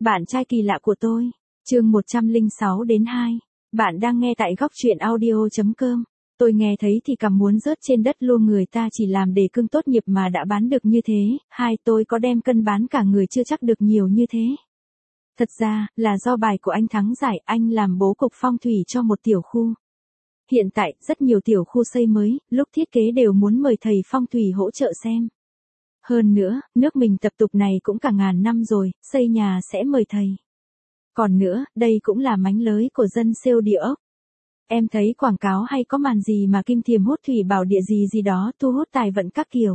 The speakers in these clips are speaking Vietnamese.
Bạn trai kỳ lạ của tôi. Chương 106 đến 2. Bạn đang nghe tại góc truyện audio.com. Tôi nghe thấy thì cảm muốn rớt trên đất luôn, người ta chỉ làm đề cương tốt nghiệp mà đã bán được như thế. Tôi có đem cân bán cả người chưa chắc được nhiều như thế. Thật ra, là do bài của anh thắng giải, anh làm bố cục phong thủy cho một tiểu khu. Hiện tại, rất nhiều tiểu khu xây mới, lúc thiết kế đều muốn mời thầy phong thủy hỗ trợ xem. Hơn nữa, nước mình tập tục này cũng cả ngàn năm rồi, xây nhà sẽ mời thầy. Còn nữa, đây cũng là mánh lới của dân siêu địa ốc. Em thấy quảng cáo hay có màn gì mà kim thiềm hút thủy bảo địa gì gì đó thu hút tài vận các kiểu.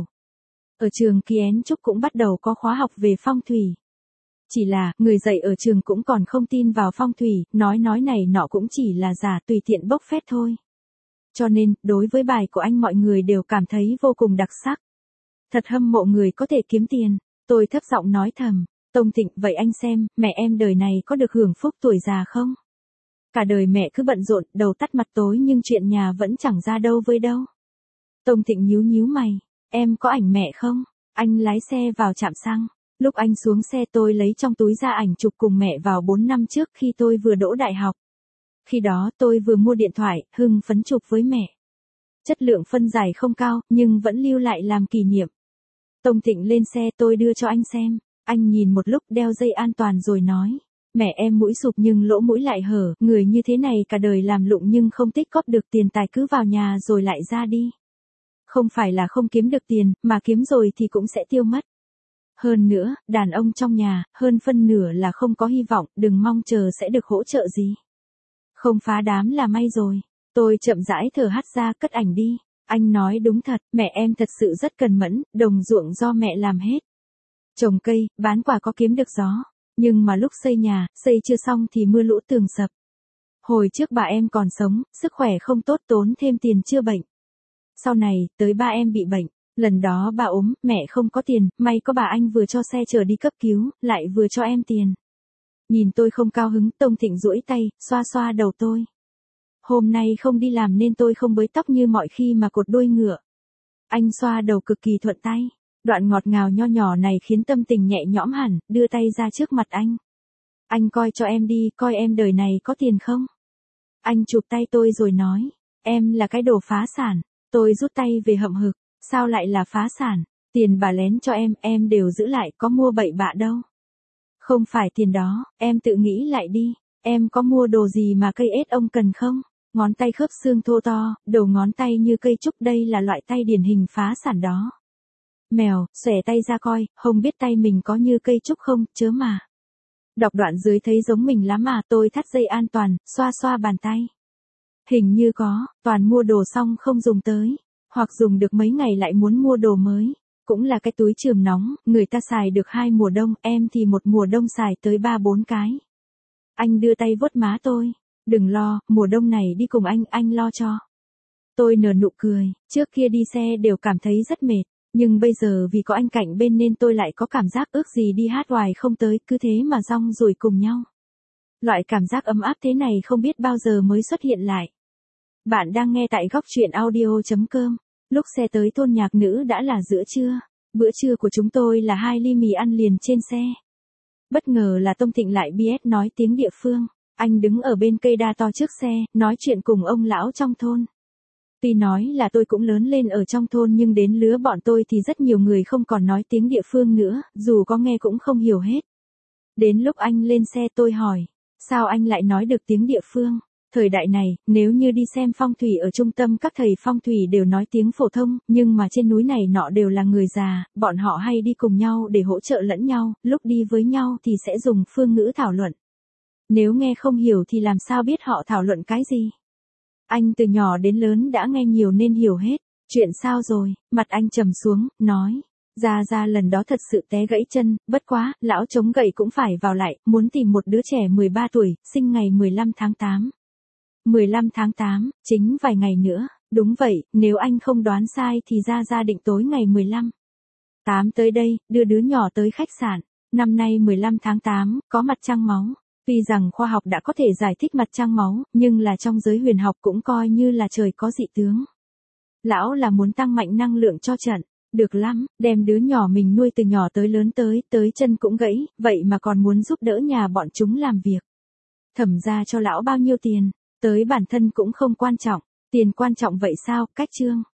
Ở trường Kiến Trúc cũng bắt đầu có khóa học về phong thủy. Chỉ là, người dạy ở trường cũng còn không tin vào phong thủy, nói này nọ cũng chỉ là giả tùy tiện bốc phét thôi. Cho nên, đối với bài của anh mọi người đều cảm thấy vô cùng đặc sắc. Thật hâm mộ người có thể kiếm tiền. Tôi thấp giọng nói thầm, Tông Thịnh, vậy anh xem, mẹ em đời này có được hưởng phúc tuổi già không? Cả đời mẹ cứ bận rộn, đầu tắt mặt tối nhưng chuyện nhà vẫn chẳng ra đâu với đâu. Tông Thịnh nhíu mày, em có ảnh mẹ không? Anh lái xe vào trạm xăng. Lúc anh xuống xe tôi lấy trong túi ra ảnh chụp cùng mẹ vào 4 năm trước khi tôi vừa đỗ đại học. Khi đó tôi vừa mua điện thoại, hưng phấn chụp với mẹ. Chất lượng phân giải không cao, nhưng vẫn lưu lại làm kỷ niệm. Tông Thịnh lên xe, tôi đưa cho anh xem. Anh nhìn một lúc, đeo dây an toàn rồi nói. Mẹ em mũi sụp nhưng lỗ mũi lại hở, người như thế này cả đời làm lụng nhưng không tích cóp được tiền tài cứ vào nhà rồi lại ra đi. Không phải là không kiếm được tiền, mà kiếm rồi thì cũng sẽ tiêu mất. Hơn nữa, đàn ông trong nhà, hơn phân nửa là không có hy vọng, đừng mong chờ sẽ được hỗ trợ gì. Không phá đám là may rồi. Tôi chậm rãi thở hắt ra, cất ảnh đi. Anh nói đúng thật, mẹ em thật sự rất cần mẫn, đồng ruộng do mẹ làm hết. Trồng cây, bán quả có kiếm được gió. Nhưng mà lúc xây nhà, xây chưa xong thì mưa lũ tường sập. Hồi trước bà em còn sống, sức khỏe không tốt tốn thêm tiền chữa bệnh. Sau này, tới ba em bị bệnh. Lần đó bà ốm, mẹ không có tiền, may có bà anh vừa cho xe chở đi cấp cứu, lại vừa cho em tiền. Nhìn tôi không cao hứng, Tông Thịnh duỗi tay, xoa xoa đầu tôi. Hôm nay không đi làm nên tôi không bới tóc như mọi khi mà cột đuôi ngựa. Anh xoa đầu cực kỳ thuận tay. Đoạn ngọt ngào nho nhỏ này khiến tâm tình nhẹ nhõm hẳn, đưa tay ra trước mặt anh. Anh coi cho em đi, coi em đời này có tiền không? Anh chụp tay tôi rồi nói, em là cái đồ phá sản. Tôi rút tay về hậm hực, sao lại là phá sản? Tiền bà lén cho em đều giữ lại, có mua bậy bạ đâu. Không phải tiền đó, em tự nghĩ lại đi, em có mua đồ gì mà cây ết ông cần không? Ngón tay khớp xương thô to, đầu ngón tay như cây trúc, đây là loại tay điển hình phá sản đó. Mèo, xòe tay ra coi, không biết tay mình có như cây trúc không, chớ mà. Đọc đoạn dưới thấy giống mình lắm mà, tôi thắt dây an toàn, xoa xoa bàn tay. Hình như có, toàn mua đồ xong không dùng tới, hoặc dùng được mấy ngày lại muốn mua đồ mới. Cũng là cái túi chườm nóng, người ta xài được 2 mùa đông, em thì một mùa đông xài tới 3-4 cái. Anh đưa tay vuốt má tôi, đừng lo, mùa đông này đi cùng anh lo cho. Tôi nở nụ cười, trước kia đi xe đều cảm thấy rất mệt. Nhưng bây giờ vì có anh cạnh bên nên tôi lại có cảm giác ước gì đi hát hoài không tới, cứ thế mà rong ruổi cùng nhau. Loại cảm giác ấm áp thế này không biết bao giờ mới xuất hiện lại. Bạn đang nghe tại góc truyện audio.com. Lúc xe tới thôn Nhạc Nữ đã là giữa trưa. Bữa trưa của chúng tôi là 2 ly mì ăn liền trên xe. Bất ngờ là Tông Thịnh lại BS nói tiếng địa phương. Anh đứng ở bên cây đa to trước xe, nói chuyện cùng ông lão trong thôn. Tuy nói là tôi cũng lớn lên ở trong thôn nhưng đến lứa bọn tôi thì rất nhiều người không còn nói tiếng địa phương nữa, dù có nghe cũng không hiểu hết. Đến lúc anh lên xe tôi hỏi, sao anh lại nói được tiếng địa phương? Thời đại này, nếu như đi xem phong thủy ở trung tâm các thầy phong thủy đều nói tiếng phổ thông, nhưng mà trên núi này nọ đều là người già, bọn họ hay đi cùng nhau để hỗ trợ lẫn nhau, lúc đi với nhau thì sẽ dùng phương ngữ thảo luận. Nếu nghe không hiểu thì làm sao biết họ thảo luận cái gì? Anh từ nhỏ đến lớn đã nghe nhiều nên hiểu hết. Chuyện sao rồi? Mặt anh trầm xuống, nói. Ra lần đó thật sự té gãy chân, bất quá, lão chống gậy cũng phải vào lại, muốn tìm một đứa trẻ 13 tuổi, sinh ngày 15 tháng 8. 15 tháng 8, chính vài ngày nữa. Đúng vậy, nếu anh không đoán sai thì ra định tối ngày 15. 8 tới đây, đưa đứa nhỏ tới khách sạn. Năm nay 15 tháng 8, có mặt trăng máu. Tuy rằng khoa học đã có thể giải thích mặt trăng máu, nhưng là trong giới huyền học cũng coi như là trời có dị tướng. Lão là muốn tăng mạnh năng lượng cho trận. Được lắm, đem đứa nhỏ mình nuôi từ nhỏ tới lớn tới chân cũng gãy, vậy mà còn muốn giúp đỡ nhà bọn chúng làm việc. Thẩm ra cho lão bao nhiêu tiền, tới bản thân cũng không quan trọng, tiền quan trọng vậy sao, cách Trương.